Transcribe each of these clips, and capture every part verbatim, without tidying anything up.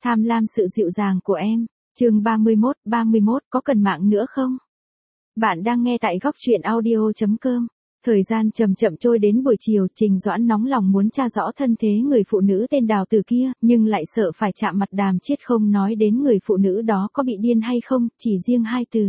Tham lam sự dịu dàng của em. Chương ba mươi mốt, ba mươi mốt có cần mạng nữa không? Bạn đang nghe tại góc truyện audio chấm com. Thời gian chậm chậm trôi đến buổi chiều, Trình Doãn nóng lòng muốn tra rõ thân thế người phụ nữ tên Đào Tử kia, nhưng lại sợ phải chạm mặt Đàm Chiết, không nói đến người phụ nữ đó có bị điên hay không, chỉ riêng hai từ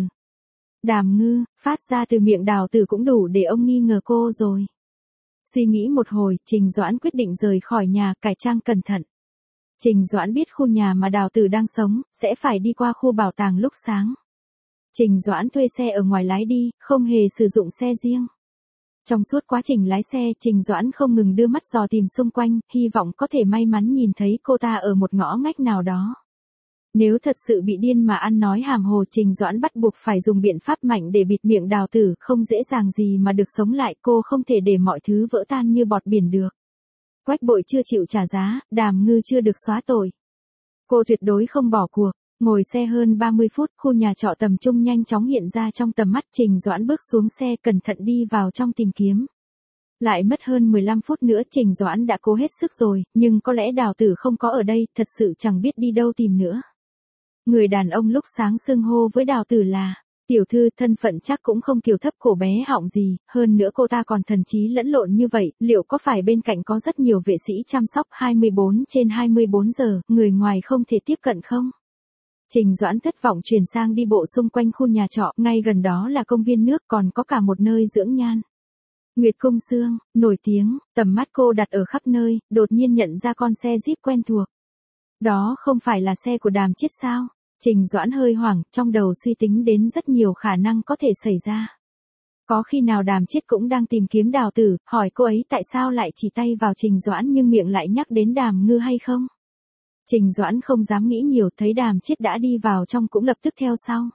Đàm Ngư phát ra từ miệng Đào Tử cũng đủ để ông nghi ngờ cô rồi. Suy nghĩ một hồi, Trình Doãn quyết định rời khỏi nhà, cải trang cẩn thận. Trình Doãn biết khu nhà mà Đào Tử đang sống, sẽ phải đi qua khu bảo tàng lúc sáng. Trình Doãn thuê xe ở ngoài lái đi, không hề sử dụng xe riêng. Trong suốt quá trình lái xe, Trình Doãn không ngừng đưa mắt dò tìm xung quanh, hy vọng có thể may mắn nhìn thấy cô ta ở một ngõ ngách nào đó. Nếu thật sự bị điên mà ăn nói hàm hồ, Trình Doãn bắt buộc phải dùng biện pháp mạnh để bịt miệng Đào Tử, không dễ dàng gì mà được sống lại, cô không thể để mọi thứ vỡ tan như bọt biển được. Quách Bội chưa chịu trả giá, Đàm Ngư chưa được xóa tội. Cô tuyệt đối không bỏ cuộc. Ngồi xe hơn ba mươi phút, khu nhà trọ tầm trung nhanh chóng hiện ra trong tầm mắt. Trình Doãn bước xuống xe, cẩn thận đi vào trong tìm kiếm. Lại mất hơn mười lăm phút nữa, Trình Doãn đã cố hết sức rồi, nhưng có lẽ Đào Tử không có ở đây, thật sự chẳng biết đi đâu tìm nữa. Người đàn ông lúc sáng xưng hô với Đào Tử là tiểu thư, thân phận chắc cũng không kiều thấp cổ bé họng gì, hơn nữa cô ta còn thần trí lẫn lộn như vậy, liệu có phải bên cạnh có rất nhiều vệ sĩ chăm sóc hai mươi bốn trên hai mươi bốn giờ, người ngoài không thể tiếp cận không? Trình Doãn thất vọng chuyển sang đi bộ xung quanh khu nhà trọ, ngay gần đó là công viên nước, còn có cả một nơi dưỡng nhan. Nguyệt Cung Sương, nổi tiếng, tầm mắt cô đặt ở khắp nơi, đột nhiên nhận ra con xe Jeep quen thuộc. Đó không phải là xe của Đàm Chiết sao? Trình Doãn hơi hoảng, trong đầu suy tính đến rất nhiều khả năng có thể xảy ra. Có khi nào Đàm Chiết cũng đang tìm kiếm Đào Tử, hỏi cô ấy tại sao lại chỉ tay vào Trình Doãn nhưng miệng lại nhắc đến Đàm Ngư hay không? Trình Doãn không dám nghĩ nhiều, thấy Đàm Chiết đã đi vào trong cũng lập tức theo sau.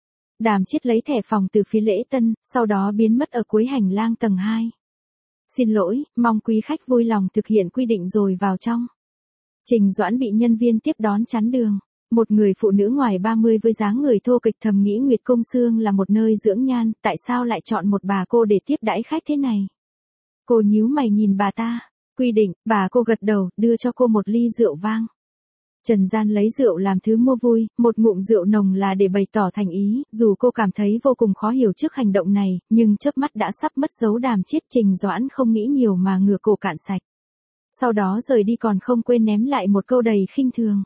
Đàm Chiết lấy thẻ phòng từ phía lễ tân, sau đó biến mất ở cuối hành lang tầng hai. Xin lỗi, mong quý khách vui lòng thực hiện quy định rồi vào trong. Trình Doãn bị nhân viên tiếp đón chắn đường. Một người phụ nữ ngoài ba mươi với dáng người thô kệch thầm nghĩ Nguyệt Cung Sương là một nơi dưỡng nhan, tại sao lại chọn một bà cô để tiếp đãi khách thế này? Cô nhíu mày nhìn bà ta. Quy định, bà cô gật đầu, đưa cho cô một ly rượu vang. Trần gian lấy rượu làm thứ mua vui, một ngụm rượu nồng là để bày tỏ thành ý, dù cô cảm thấy vô cùng khó hiểu trước hành động này, nhưng chớp mắt đã sắp mất dấu Đàm Chiết. Trình Doãn không nghĩ nhiều mà ngửa cổ cạn sạch. Sau đó rời đi còn không quên ném lại một câu đầy khinh thường.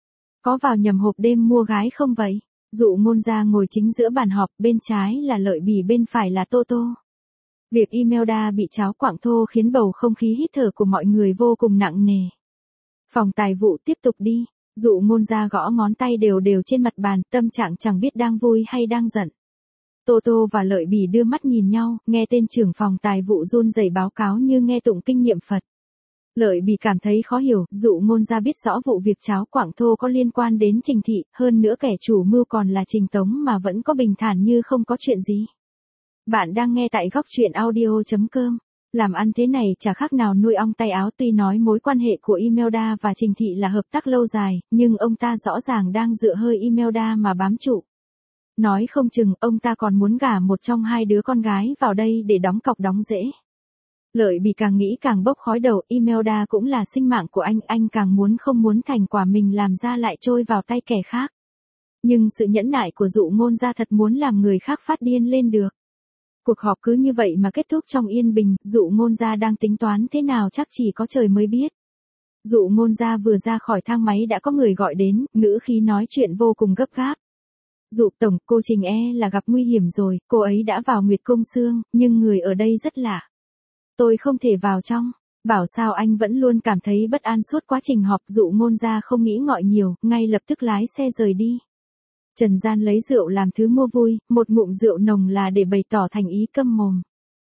Có vào nhầm hộp đêm mua gái không vậy? Dụ Ngôn Gia ngồi chính giữa bàn họp, bên trái là Lợi Bỉ, bên phải là Tô Tô. Việc Imelda bị cháo quảng thô khiến bầu không khí hít thở của mọi người vô cùng nặng nề. Phòng tài vụ tiếp tục đi. Dụ Ngôn Gia gõ ngón tay đều đều trên mặt bàn, tâm trạng chẳng biết đang vui hay đang giận. Tô Tô và Lợi Bỉ đưa mắt nhìn nhau, nghe tên trưởng phòng tài vụ run rẩy báo cáo như nghe tụng kinh niệm Phật. Lợi Bỉ cảm thấy khó hiểu, Dụ Ngôn Gia biết rõ vụ việc cháo quảng thô có liên quan đến Trình thị, hơn nữa kẻ chủ mưu còn là Trình Tống mà vẫn có bình thản như không có chuyện gì. Bạn đang nghe tại góc truyện audio chấm com. Làm ăn thế này chả khác nào nuôi ong tay áo, tuy nói mối quan hệ của Imelda và Trình thị là hợp tác lâu dài, nhưng ông ta rõ ràng đang dựa hơi Imelda mà bám trụ. Nói không chừng ông ta còn muốn gả một trong hai đứa con gái vào đây để đóng cọc đóng rễ. Lợi Bỉ càng nghĩ càng bốc khói đầu, Imelda cũng là sinh mạng của anh, anh càng muốn không muốn thành quả mình làm ra lại trôi vào tay kẻ khác. Nhưng sự nhẫn nại của Dụ Ngôn Gia thật muốn làm người khác phát điên lên được. Cuộc họp cứ như vậy mà kết thúc trong yên bình, Dụ Ngôn Gia đang tính toán thế nào chắc chỉ có trời mới biết. Dụ Ngôn Gia vừa ra khỏi thang máy đã có người gọi đến, ngữ khí nói chuyện vô cùng gấp gáp. Dụ tổng, cô Trình e là gặp nguy hiểm rồi, cô ấy đã vào Nguyệt Cung Sương, nhưng người ở đây rất lạ. Tôi không thể vào trong. Bảo sao anh vẫn luôn cảm thấy bất an suốt quá trình họp. Dụ Ngôn Gia không nghĩ ngợi nhiều, ngay lập tức lái xe rời đi. Trần gian lấy rượu làm thứ mua vui, một ngụm rượu nồng là để bày tỏ thành ý, câm mồm.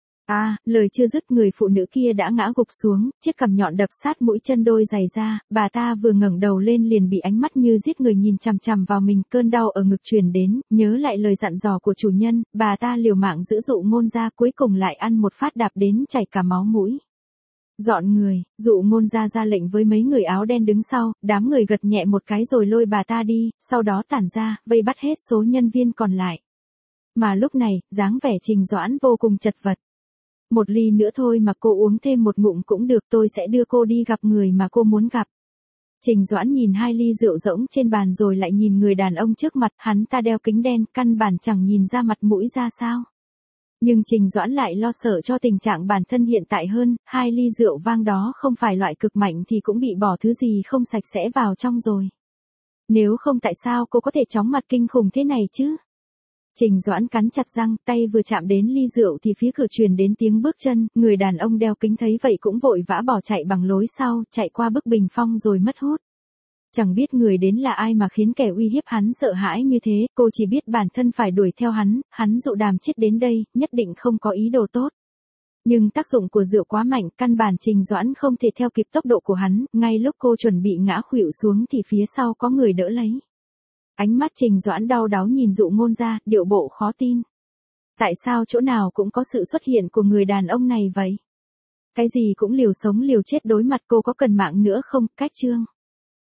À, lời chưa dứt người phụ nữ kia đã ngã gục xuống, chiếc cằm nhọn đập sát mũi chân đôi giày ra, bà ta vừa ngẩng đầu lên liền bị ánh mắt như giết người nhìn chằm chằm vào mình, cơn đau ở ngực truyền đến, nhớ lại lời dặn dò của chủ nhân, bà ta liều mạng giữ Dụ Ngôn Gia, cuối cùng lại ăn một phát đạp đến chảy cả máu mũi. Dọn người, Dụ Ngôn Gia ra lệnh với mấy người áo đen đứng sau, đám người gật nhẹ một cái rồi lôi bà ta đi, sau đó tản ra, vây bắt hết số nhân viên còn lại. Mà lúc này, dáng vẻ Trình Doãn vô cùng chật vật. Một ly nữa thôi mà cô uống thêm một ngụm cũng được, tôi sẽ đưa cô đi gặp người mà cô muốn gặp. Trình Doãn nhìn hai ly rượu rỗng trên bàn rồi lại nhìn người đàn ông trước mặt, hắn ta đeo kính đen, căn bản chẳng nhìn ra mặt mũi ra sao. Nhưng Trình Doãn lại lo sợ cho tình trạng bản thân hiện tại hơn, hai ly rượu vang đó không phải loại cực mạnh thì cũng bị bỏ thứ gì không sạch sẽ vào trong rồi. Nếu không tại sao cô có thể chóng mặt kinh khủng thế này chứ? Trình Doãn cắn chặt răng, tay vừa chạm đến ly rượu thì phía cửa truyền đến tiếng bước chân, người đàn ông đeo kính thấy vậy cũng vội vã bỏ chạy bằng lối sau, chạy qua bức bình phong rồi mất hút. Chẳng biết người đến là ai mà khiến kẻ uy hiếp hắn sợ hãi như thế, cô chỉ biết bản thân phải đuổi theo hắn, hắn dụ Đàm Chiết đến đây, nhất định không có ý đồ tốt. Nhưng tác dụng của rượu quá mạnh, căn bản Trình Doãn không thể theo kịp tốc độ của hắn, ngay lúc cô chuẩn bị ngã khuỵu xuống thì phía sau có người đỡ lấy. Ánh mắt Trình Doãn đau đáu nhìn Dụ Ngôn ra, điệu bộ khó tin. Tại sao chỗ nào cũng có sự xuất hiện của người đàn ông này vậy? Cái gì cũng liều sống liều chết đối mặt, cô có cần mạng nữa không? Cách chương